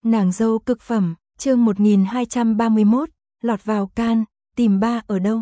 Nàng dâu cực phẩm, chương 1231, lọt vào Cannes, tìm ba ở đâu?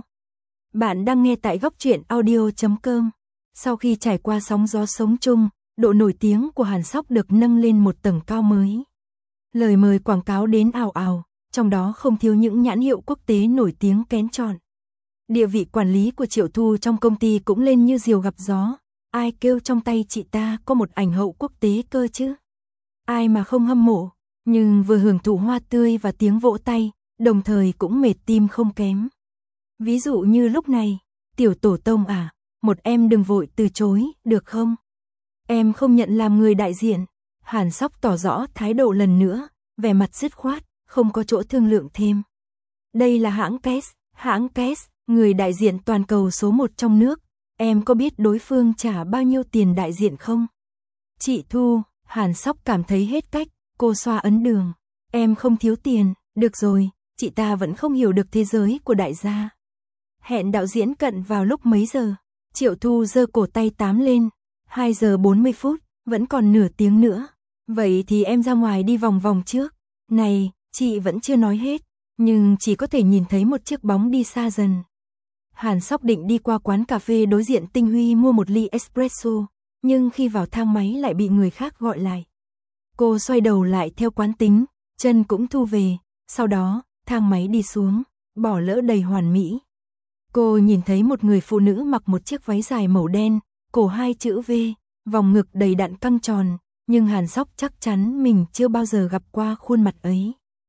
Bạn đang nghe tại góc truyện audio.com. Sau khi trải qua sóng gió sống chung, độ nổi tiếng của Hàn Sóc được nâng lên một tầng cao mới. Lời mời quảng cáo đến ào ào, trong đó không thiếu những nhãn hiệu quốc tế nổi tiếng kén chọn. Địa vị quản lý của Triệu Thu trong công ty cũng lên như diều gặp gió. Ai kêu trong tay chị ta có một ảnh hậu quốc tế cơ chứ? Ai mà không hâm mộ, nhưng vừa hưởng thụ hoa tươi và tiếng vỗ tay, đồng thời cũng mệt tim không kém. Ví dụ như lúc này, tiểu tổ tông à, một em đừng vội từ chối, được không? Em không nhận làm người đại diện. Hàn Sóc tỏ rõ thái độ lần nữa, vẻ mặt dứt khoát, không có chỗ thương lượng thêm. Đây là hãng Kess, người đại diện toàn cầu số 1 trong nước. Em có biết đối phương trả bao nhiêu tiền đại diện không? Chị Thu, Hàn Sóc cảm thấy hết cách, cô xoa ấn đường. Em không thiếu tiền, được rồi, chị ta vẫn không hiểu được thế giới của đại gia. Hẹn đạo diễn Cận vào lúc mấy giờ? Triệu Thu giơ cổ tay tám lên. 2 giờ 40 phút, vẫn còn nửa tiếng nữa. Vậy thì em ra ngoài đi vòng vòng trước. Này, chị vẫn chưa nói hết, nhưng chỉ có thể nhìn thấy một chiếc bóng đi xa dần. Hàn Sóc định đi qua quán cà phê đối diện Tinh Huy mua một ly espresso, nhưng khi vào thang máy lại bị người khác gọi lại. Cô xoay đầu lại theo quán tính, chân cũng thu về, sau đó, thang máy đi xuống, bỏ lỡ đầy hoàn mỹ. Cô nhìn thấy một người phụ nữ mặc một chiếc váy dài màu đen, cổ 2 chữ V, vòng ngực đầy đặn căng tròn, nhưng Hàn Sóc chắc chắn mình chưa bao giờ gặp qua khuôn mặt ấy.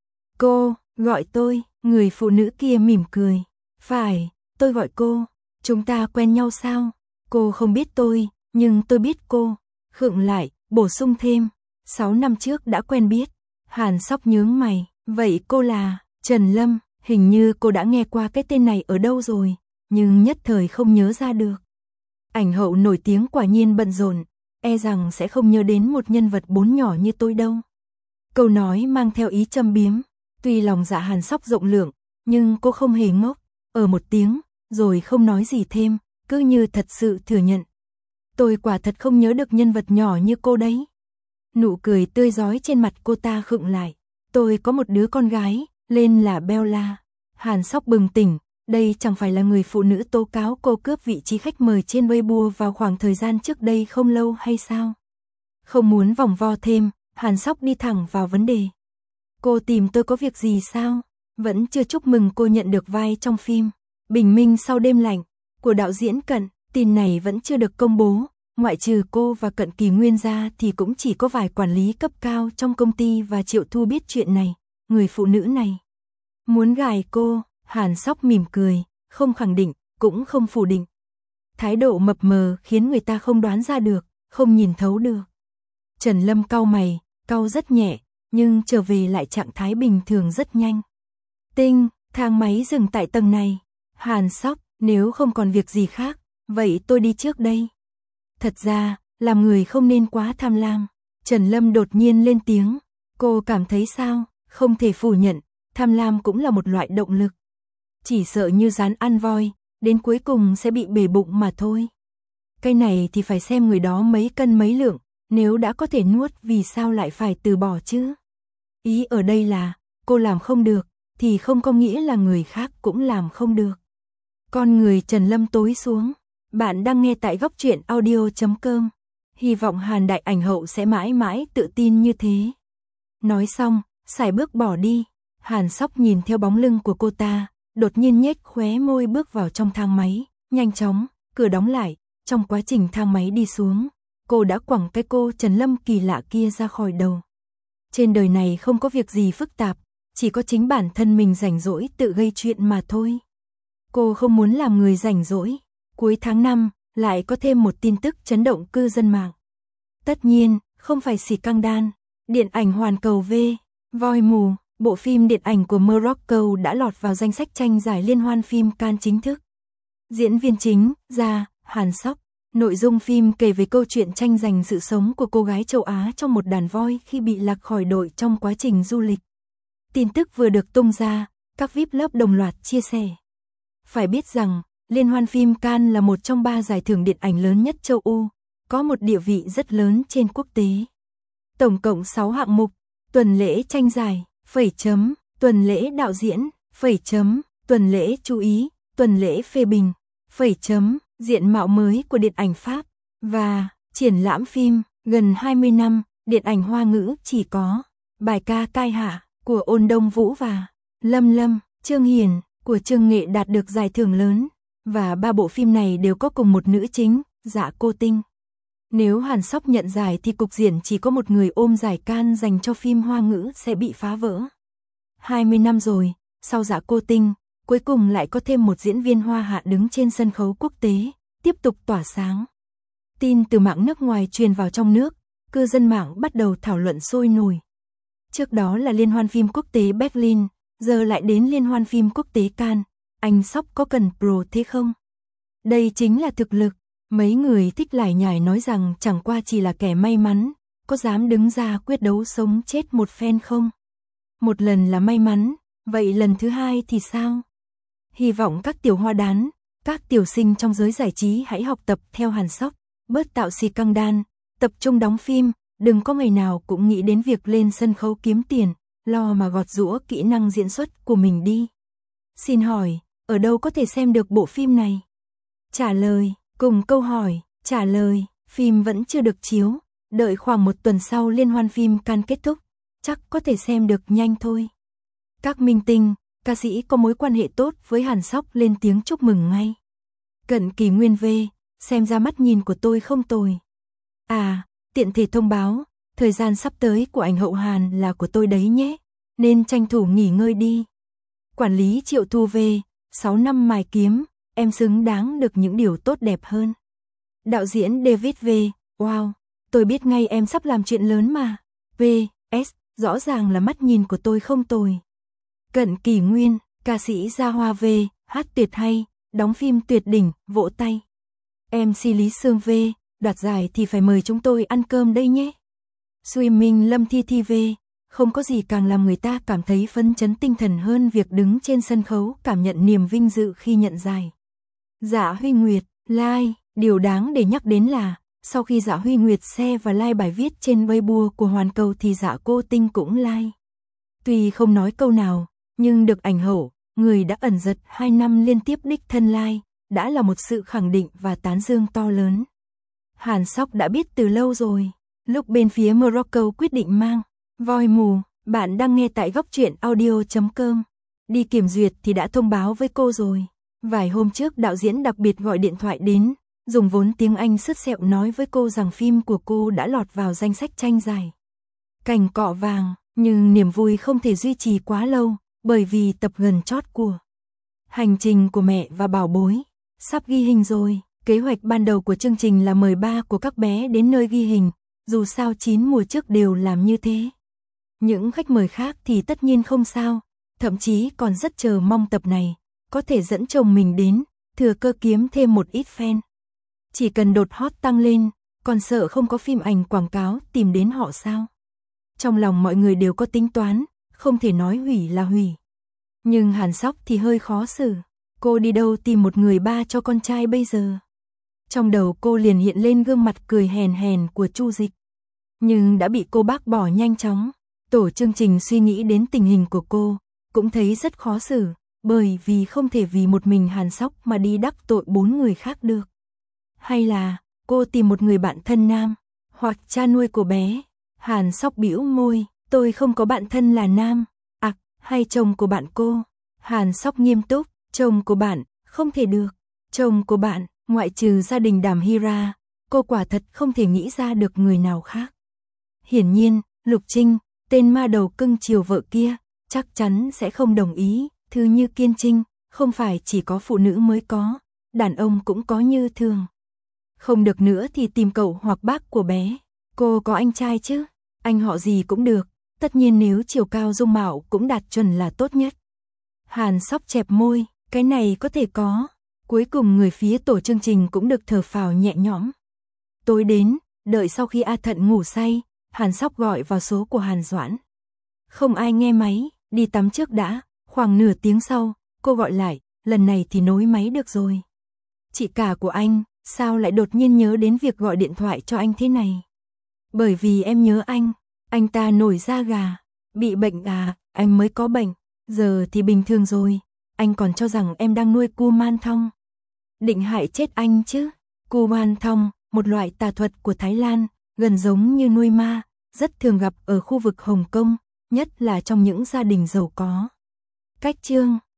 Cô, gọi tôi, người phụ nữ kia mỉm cười. Phải, tôi gọi cô, chúng ta quen nhau sao? Cô không biết tôi, nhưng tôi biết cô. Khựng lại, bổ sung thêm, 6 năm trước đã quen biết. Hàn Sóc nhướng mày, vậy cô là Trần Lâm, hình như cô đã nghe qua cái tên này ở đâu rồi, nhưng nhất thời không nhớ ra được. Ảnh hậu nổi tiếng quả nhiên bận rộn, e rằng sẽ không nhớ đến một nhân vật 4 nhỏ như tôi đâu. Câu nói mang theo ý châm biếm, tuy lòng dạ Hàn Sóc rộng lượng, nhưng cô không hề ngốc, một tiếng, rồi không nói gì thêm, cứ như thật sự thừa nhận. Tôi quả thật không nhớ được nhân vật nhỏ như cô đấy. Nụ cười tươi rói trên mặt cô ta khựng lại. Tôi có một đứa con gái, tên là Bella. Hàn Sóc bừng tỉnh, đây chẳng phải là người phụ nữ tố cáo cô cướp vị trí khách mời trên Weibo vào khoảng thời gian trước đây không lâu hay sao? Không muốn vòng vo thêm, Hàn Sóc đi thẳng vào vấn đề. Cô tìm tôi có việc gì sao? Vẫn chưa chúc mừng cô nhận được vai trong phim Bình Minh sau đêm lạnh của đạo diễn Cận. Tin này vẫn chưa được công bố, ngoại trừ cô và Cận Kỳ Nguyên ra thì cũng chỉ có vài quản lý cấp cao trong công ty và Triệu Thu biết chuyện này. Người phụ nữ này muốn gài cô. Hàn Sóc mỉm cười, không khẳng định, cũng không phủ định. Thái độ mập mờ khiến người ta không đoán ra được, không nhìn thấu được. Trần Lâm cau mày, cau rất nhẹ, nhưng trở về lại trạng thái bình thường rất nhanh. Tinh, thang máy dừng tại tầng này. Hàn Sóc, nếu không còn việc gì khác, vậy tôi đi trước đây. Thật ra, làm người không nên quá tham lam. Trần Lâm đột nhiên lên tiếng. Cô cảm thấy sao? Không thể phủ nhận, tham lam cũng là một loại động lực. Chỉ sợ như rán ăn voi, đến cuối cùng sẽ bị bể bụng mà thôi. Cái này thì phải xem người đó mấy cân mấy lượng, nếu đã có thể nuốt vì sao lại phải từ bỏ chứ? Ý ở đây là, cô làm không được, thì không có nghĩa là người khác cũng làm không được. Con người Trần Lâm tối xuống. Bạn đang nghe tại góc truyện audio.com. Hy vọng Hàn đại ảnh hậu sẽ mãi mãi tự tin như thế. Nói xong, sải bước bỏ đi. Hàn Sóc nhìn theo bóng lưng của cô ta, đột nhiên nhếch khóe môi bước vào trong thang máy. Nhanh chóng, cửa đóng lại. Trong quá trình thang máy đi xuống, cô đã quẳng cái cô Trần Lâm kỳ lạ kia ra khỏi đầu. Trên đời này không có việc gì phức tạp, chỉ có chính bản thân mình rảnh rỗi tự gây chuyện mà thôi. Cô không muốn làm người rảnh rỗi. Cuối tháng 5, lại có thêm một tin tức chấn động cư dân mạng. Tất nhiên, không phải Scandal. Điện ảnh Hoàn Cầu V, Voi Mù, bộ phim điện ảnh của Morocco đã lọt vào danh sách tranh giải liên hoan phim Cannes chính thức. Diễn viên chính, Hàn Sóc. Nội dung phim kể về câu chuyện tranh giành sự sống của cô gái châu Á trong một đàn voi khi bị lạc khỏi đội trong quá trình du lịch. Tin tức vừa được tung ra, các VIP lớp đồng loạt chia sẻ. Phải biết rằng, Liên hoan phim Cannes là một trong 3 giải thưởng điện ảnh lớn nhất châu Âu, có một địa vị rất lớn trên quốc tế. Tổng cộng 6 hạng mục, tuần lễ tranh giải, phẩy chấm, tuần lễ đạo diễn, phẩy chấm, tuần lễ chú ý, tuần lễ phê bình, phẩy chấm, diện mạo mới của điện ảnh Pháp, và triển lãm phim, gần 20 năm, điện ảnh Hoa ngữ chỉ có, bài ca Cai Hạ, của Ôn Đông Vũ và Lâm Lâm, Trương Hiền, của Trương Nghệ đạt được giải thưởng lớn, và 3 bộ phim này đều có cùng một nữ chính, Dạ Cô Tinh. Nếu Hàn Sóc nhận giải thì cục diện chỉ có một người ôm giải Cannes dành cho phim Hoa ngữ sẽ bị phá vỡ. 20 năm rồi, sau Dạ Cô Tinh, cuối cùng lại có thêm một diễn viên Hoa hạ đứng trên sân khấu quốc tế, tiếp tục tỏa sáng. Tin từ mạng nước ngoài truyền vào trong nước, cư dân mạng bắt đầu thảo luận sôi nổi. Trước đó là Liên hoan phim quốc tế Berlin, giờ lại đến Liên hoan phim quốc tế Cannes, anh Sóc có cần pro thế không? Đây chính là thực lực. Mấy người thích lải nhải nói rằng chẳng qua chỉ là kẻ may mắn, có dám đứng ra quyết đấu sống chết một phen không? Một lần là may mắn, vậy lần thứ hai thì sao? Hy vọng các tiểu hoa đán, các tiểu sinh trong giới giải trí hãy học tập theo Hàn Sóc, bớt tạo xì căng đan, tập trung đóng phim, đừng có ngày nào cũng nghĩ đến việc lên sân khấu kiếm tiền, lo mà gọt giũa kỹ năng diễn xuất của mình đi. Xin hỏi, ở đâu có thể xem được bộ phim này? Trả lời, cùng câu hỏi, trả lời, phim vẫn chưa được chiếu, đợi khoảng 1 tuần sau Liên hoan phim Cannes kết thúc, chắc có thể xem được nhanh thôi. Các minh tinh, ca sĩ có mối quan hệ tốt với Hàn Sóc lên tiếng chúc mừng ngay. Cận Kỳ Nguyên V, xem ra mắt nhìn của tôi không tồi. À, tiện thể thông báo, thời gian sắp tới của ảnh hậu Hàn là của tôi đấy nhé, nên tranh thủ nghỉ ngơi đi. Quản lý Triệu Thu V, 6 năm mài kiếm, em xứng đáng được những điều tốt đẹp hơn. Đạo diễn David V, wow, tôi biết ngay em sắp làm chuyện lớn mà. V.S, rõ ràng là mắt nhìn của tôi không tồi. Cận Kỳ Nguyên, ca sĩ Gia Hoa V, hát tuyệt hay, đóng phim tuyệt đỉnh, vỗ tay. MC Lý Sương V, đoạt giải thì phải mời chúng tôi ăn cơm đây nhé. Swimming Lâm Thi Thi V, không có gì càng làm người ta cảm thấy phấn chấn tinh thần hơn việc đứng trên sân khấu cảm nhận niềm vinh dự khi nhận giải. Dạ Huy Nguyệt, like, điều đáng để nhắc đến là, sau khi Dạ Huy Nguyệt share và like bài viết trên Weibo của Hoàn Cầu thì Dạ Cô Tinh cũng like. Tuy không nói câu nào, nhưng được ảnh hậu, người đã ẩn giật 2 năm liên tiếp đích thân like, đã là một sự khẳng định và tán dương to lớn. Hàn Sóc đã biết từ lâu rồi, lúc bên phía Morocco quyết định mang voi mù, bạn đang nghe tại góc truyện audio.com. Đi kiểm duyệt thì đã thông báo với cô rồi. Vài hôm trước đạo diễn đặc biệt gọi điện thoại đến, dùng vốn tiếng Anh sứt sẹo nói với cô rằng phim của cô đã lọt vào danh sách tranh giải Cành Cọ Vàng, nhưng niềm vui không thể duy trì quá lâu, bởi vì tập gần chót của Hành trình của mẹ và bảo bối sắp ghi hình rồi. Kế hoạch ban đầu của chương trình là mời ba của các bé đến nơi ghi hình, dù sao 9 mùa trước đều làm như thế. Những khách mời khác thì tất nhiên không sao, thậm chí còn rất chờ mong tập này có thể dẫn chồng mình đến, thừa cơ kiếm thêm một ít fan. Chỉ cần đột hot tăng lên, còn sợ không có phim ảnh quảng cáo tìm đến họ sao? Trong lòng mọi người đều có tính toán, không thể nói hủy là hủy. Nhưng Hàn Sóc thì hơi khó xử, cô đi đâu tìm một người ba cho con trai bây giờ? Trong đầu cô liền hiện lên gương mặt cười hèn hèn của Chu Dịch, nhưng đã bị cô bác bỏ nhanh chóng. Tổ chương trình suy nghĩ đến tình hình của cô, cũng thấy rất khó xử, bởi vì không thể vì một mình Hàn Sóc mà đi đắc tội 4 người khác được. Hay là cô tìm một người bạn thân nam, hoặc cha nuôi của bé? Hàn Sóc bĩu môi, tôi không có bạn thân là nam. Hay chồng của bạn cô? Hàn Sóc nghiêm túc, chồng của bạn, không thể được. Chồng của bạn, ngoại trừ gia đình Đàm Hy ra, cô quả thật không thể nghĩ ra được người nào khác. Hiển nhiên, Lục Trinh, tên ma đầu cưng chiều vợ kia, chắc chắn sẽ không đồng ý. Thứ như Kiên Trinh, không phải chỉ có phụ nữ mới có, đàn ông cũng có như thường. Không được nữa thì tìm cậu hoặc bác của bé. Cô có anh trai chứ? Anh họ gì cũng được, tất nhiên nếu chiều cao dung mạo cũng đạt chuẩn là tốt nhất. Hàn Sóc chẹp môi, cái này có thể có. Cuối cùng người phía tổ chương trình cũng được thở phào nhẹ nhõm. Tối đến, đợi sau khi A Thận ngủ say, Hàn Sóc gọi vào số của Hàn Doãn. Không ai nghe máy, đi tắm trước đã. Khoảng nửa tiếng sau, cô gọi lại, lần này thì nối máy được rồi. Chị cả của anh, sao lại đột nhiên nhớ đến việc gọi điện thoại cho anh thế này? Bởi vì em nhớ anh ta nổi da gà, Bị bệnh à, anh mới có bệnh, giờ thì bình thường rồi, anh còn cho rằng em đang nuôi cu man thong. Định hại chết anh chứ. Cu man thong, một loại tà thuật của Thái Lan, gần giống như nuôi ma, rất thường gặp ở khu vực Hồng Kông, nhất là trong những gia đình giàu có. Cách chương